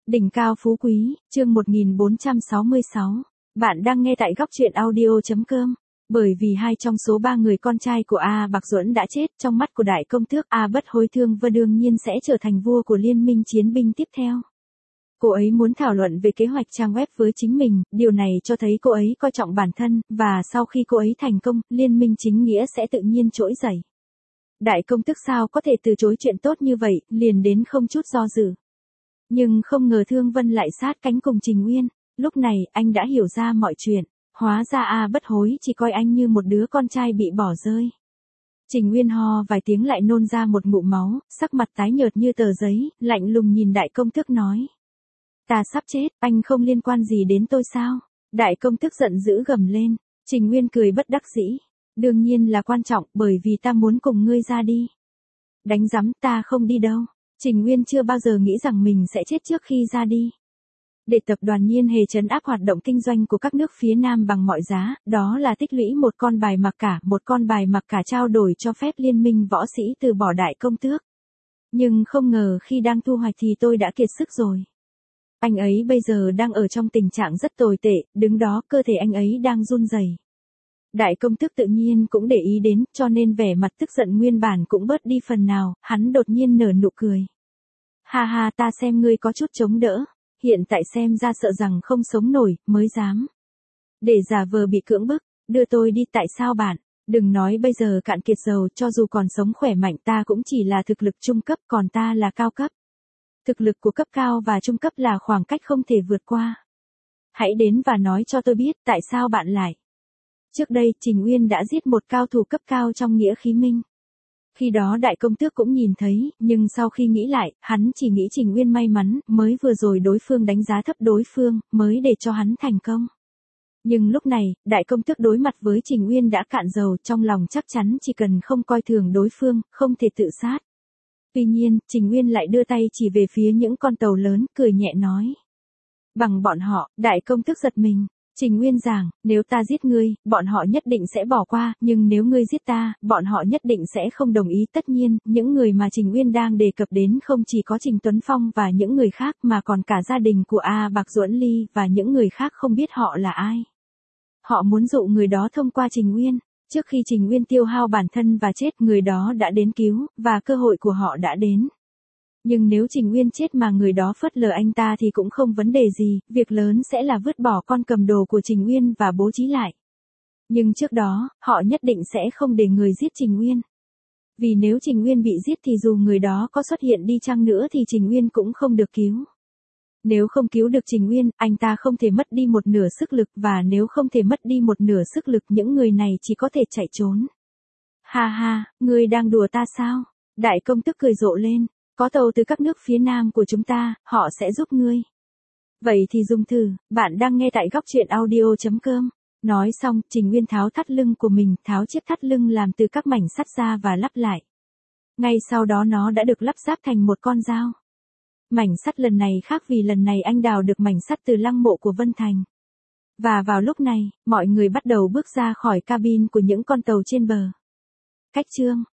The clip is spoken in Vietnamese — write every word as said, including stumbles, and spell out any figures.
Đỉnh cao phú quý, chương một nghìn bốn trăm sáu mươi sáu. Bạn đang nghe tại góc truyện audio.com. Bởi vì hai trong số ba người con trai của A Bạc Duẫn đã chết, trong mắt của đại công tước A Bất Hối Thương và đương nhiên sẽ trở thành vua của liên minh chiến binh tiếp theo. Cô ấy muốn thảo luận về kế hoạch trang web với chính mình, điều này cho thấy cô ấy coi trọng bản thân, và sau khi cô ấy thành công, liên minh chính nghĩa sẽ tự nhiên trỗi dậy. Đại công tước sao có thể từ chối chuyện tốt như vậy, liền đến không chút do dự. Nhưng không ngờ Thương Vân lại sát cánh cùng Trình Uyên, lúc này anh đã hiểu ra mọi chuyện, hóa ra A Bất Hối chỉ coi anh như một đứa con trai bị bỏ rơi. Trình Uyên ho vài tiếng lại nôn ra một ngụm máu, sắc mặt tái nhợt như tờ giấy, lạnh lùng nhìn đại công tước nói. Ta sắp chết, anh không liên quan gì đến tôi sao? Đại công tước giận dữ gầm lên, Trình Uyên cười bất đắc dĩ. Đương nhiên là quan trọng, bởi vì ta muốn cùng ngươi ra đi. Đánh rắm, ta không đi đâu. Trình Uyên chưa bao giờ nghĩ rằng mình sẽ chết trước khi ra đi. Để tập đoàn Nhiên Hề trấn áp hoạt động kinh doanh của các nước phía Nam bằng mọi giá, đó là tích lũy một con bài mặc cả, một con bài mặc cả trao đổi cho phép liên minh võ sĩ từ bỏ đại công tước. Nhưng không ngờ khi đang thu hoạch thì tôi đã kiệt sức rồi. Anh ấy bây giờ đang ở trong tình trạng rất tồi tệ, đứng đó cơ thể anh ấy đang run rẩy. Đại công tước tự nhiên cũng để ý đến, cho nên vẻ mặt tức giận nguyên bản cũng bớt đi phần nào, hắn đột nhiên nở nụ cười. Ha ha, ta xem ngươi có chút chống đỡ, hiện tại xem ra sợ rằng không sống nổi, mới dám. Để giả vờ bị cưỡng bức, đưa tôi đi, tại sao bạn, đừng nói bây giờ cạn kiệt dầu, cho dù còn sống khỏe mạnh ta cũng chỉ là thực lực trung cấp, còn ta là cao cấp. Thực lực của cấp cao và trung cấp là khoảng cách không thể vượt qua. Hãy đến và nói cho tôi biết tại sao bạn lại. Trước đây, Trình Uyên đã giết một cao thủ cấp cao trong nghĩa khí minh. Khi đó đại công tước cũng nhìn thấy, nhưng sau khi nghĩ lại, hắn chỉ nghĩ Trình Uyên may mắn, mới vừa rồi đối phương đánh giá thấp đối phương, mới để cho hắn thành công. Nhưng lúc này, đại công tước đối mặt với Trình Uyên đã cạn dầu, trong lòng chắc chắn chỉ cần không coi thường đối phương, không thể tự sát. Tuy nhiên, Trình Uyên lại đưa tay chỉ về phía những con tàu lớn, cười nhẹ nói. Bằng bọn họ, đại công tước giật mình. Trình Uyên giảng, nếu ta giết ngươi, bọn họ nhất định sẽ bỏ qua, nhưng nếu ngươi giết ta, bọn họ nhất định sẽ không đồng ý. Tất nhiên, những người mà Trình Uyên đang đề cập đến không chỉ có Trình Tuấn Phong và những người khác mà còn cả gia đình của A Bạc Duẫn Ly và những người khác không biết họ là ai. Họ muốn dụ người đó thông qua Trình Uyên. Trước khi Trình Uyên tiêu hao bản thân và chết, người đó đã đến cứu, và cơ hội của họ đã đến. Nhưng nếu Trình Uyên chết mà người đó phớt lờ anh ta thì cũng không vấn đề gì, việc lớn sẽ là vứt bỏ con cầm đồ của Trình Uyên và bố trí lại. Nhưng trước đó, họ nhất định sẽ không để người giết Trình Uyên. Vì nếu Trình Uyên bị giết thì dù người đó có xuất hiện đi chăng nữa thì Trình Uyên cũng không được cứu. Nếu không cứu được Trình Uyên, anh ta không thể mất đi một nửa sức lực, và nếu không thể mất đi một nửa sức lực, những người này chỉ có thể chạy trốn. Ha ha, ngươi đang đùa ta sao? Đại công tước cười rộ lên. Có tàu từ các nước phía Nam của chúng ta, họ sẽ giúp ngươi. Vậy thì dùng thử, bạn đang nghe tại góc truyện audio.com. Nói xong, Trình Uyên tháo thắt lưng của mình, tháo chiếc thắt lưng làm từ các mảnh sắt ra và lắp lại. Ngay sau đó nó đã được lắp ráp thành một con dao. Mảnh sắt lần này khác vì lần này anh đào được mảnh sắt từ lăng mộ của Vân Thành. Và vào lúc này, mọi người bắt đầu bước ra khỏi cabin của những con tàu trên bờ. Cách chương